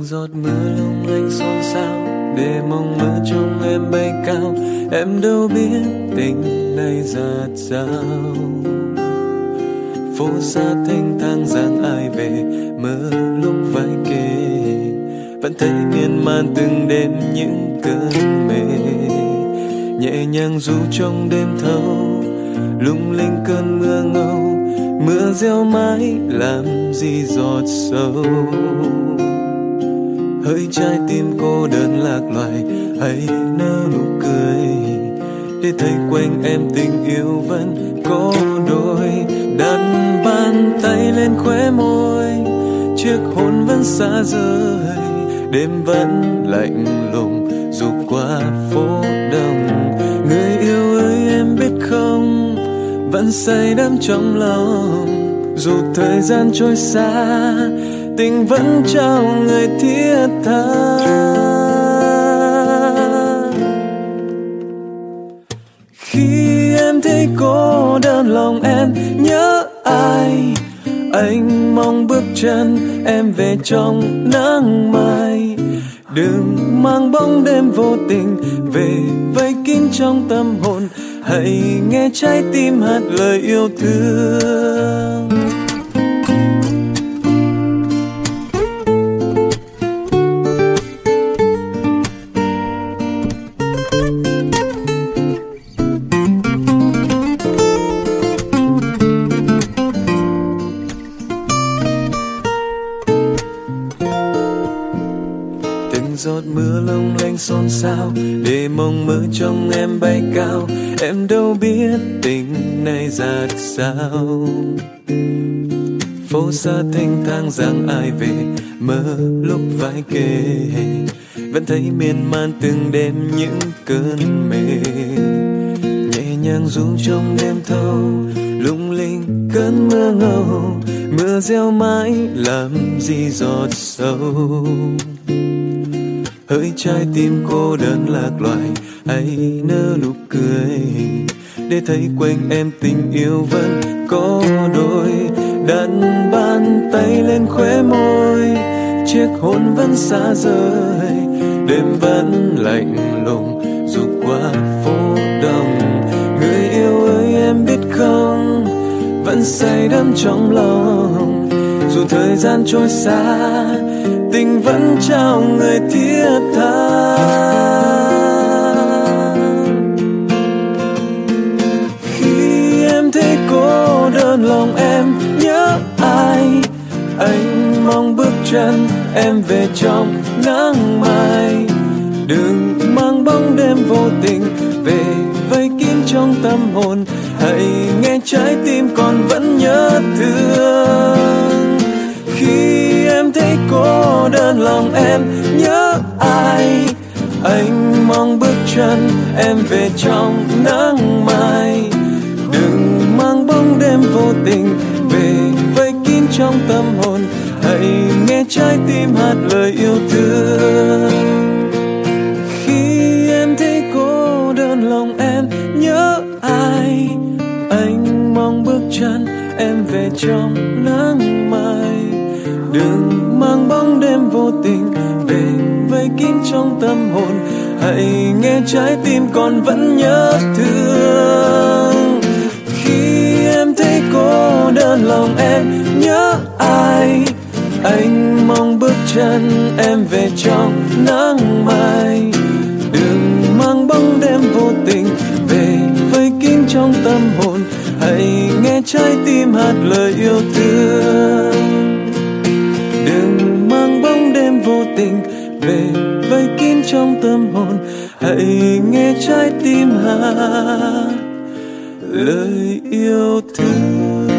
giọt mưa long lanh xôn xao để mong mơ trong em bay cao. Em đâu biết tình này dạt dào, phố xa thanh thang dáng ai về mơ lúc vai kề. Vẫn thấy miên man từng đêm những cơn mê, nhẹ nhàng ru trong đêm thâu, lung linh cơn mưa ngâu. Mưa gieo mãi làm gì giọt sâu, hỡi trái tim cô đơn lạc loài hãy nở nụ cười, để thấy quanh em tình yêu vẫn có đôi. Đặt bàn tay lên khóe môi, chiếc hôn vẫn xa rời. Đêm vẫn lạnh lùng dù qua phố đông. Người yêu ơi em biết không, vẫn say đắm trong lòng. Dù thời gian trôi xa, tình vẫn trao người thiết tha. Khi em thấy cô đơn lòng em nhớ ai, anh mong bước chân em về trong nắng mai. Đừng mang bóng đêm vô tình về vây kín trong tâm hồn, hãy nghe trái tim hát lời yêu thương. Giọt mưa long lanh xôn xao để mong mơ trong em bay cao. Em đâu biết tình này dạt sao, phố xa thanh thang dáng ai về mơ lúc vai kề. Vẫn thấy miên man từng đêm những cơn mê, nhẹ nhàng ru trong đêm thâu, lung linh cơn mưa ngâu. Mưa gieo mãi làm gì giọt sâu, hỡi trái tim cô đơn lạc loài hãy nở nụ cười, để thấy quanh em tình yêu vẫn có đôi. Đặt bàn tay lên khóe môi, chiếc hôn vẫn xa rời. Đêm vẫn lạnh lùng dù qua phố đông. Người yêu ơi em biết không, vẫn say đắm trong lòng. Dù thời gian trôi xa, tình vẫn trao người thiết tha. Khi em thấy cô đơn lòng em nhớ ai, anh mong bước chân em về trong nắng mai. Đừng mang bóng đêm vô tình về vây kín trong tâm hồn, hãy nghe trái tim còn vẫn nhớ thương. Khi em thấy cô đơn lòng em nhớ ai, anh mong bước chân em về trong nắng mai. Đừng mang bóng đêm vô tình về vây kín trong tâm hồn, hãy nghe trái tim hát lời yêu thương. Khi em thấy cô đơn lòng em nhớ ai, anh mong bước chân em về trong nắng mai. Đừng mang bóng đêm vô tình về vây kín trong tâm hồn, hãy nghe trái tim còn vẫn nhớ thương. Khi em thấy cô đơn lòng em nhớ ai, anh mong bước chân em về trong nắng mai. Đừng mang bóng đêm vô tình về vây kín trong tâm hồn, hãy nghe trái tim hát lời yêu thương. Đừng mang bóng đêm vô tình về vây kín trong tâm hồn, hãy nghe trái tim hát lời yêu thương.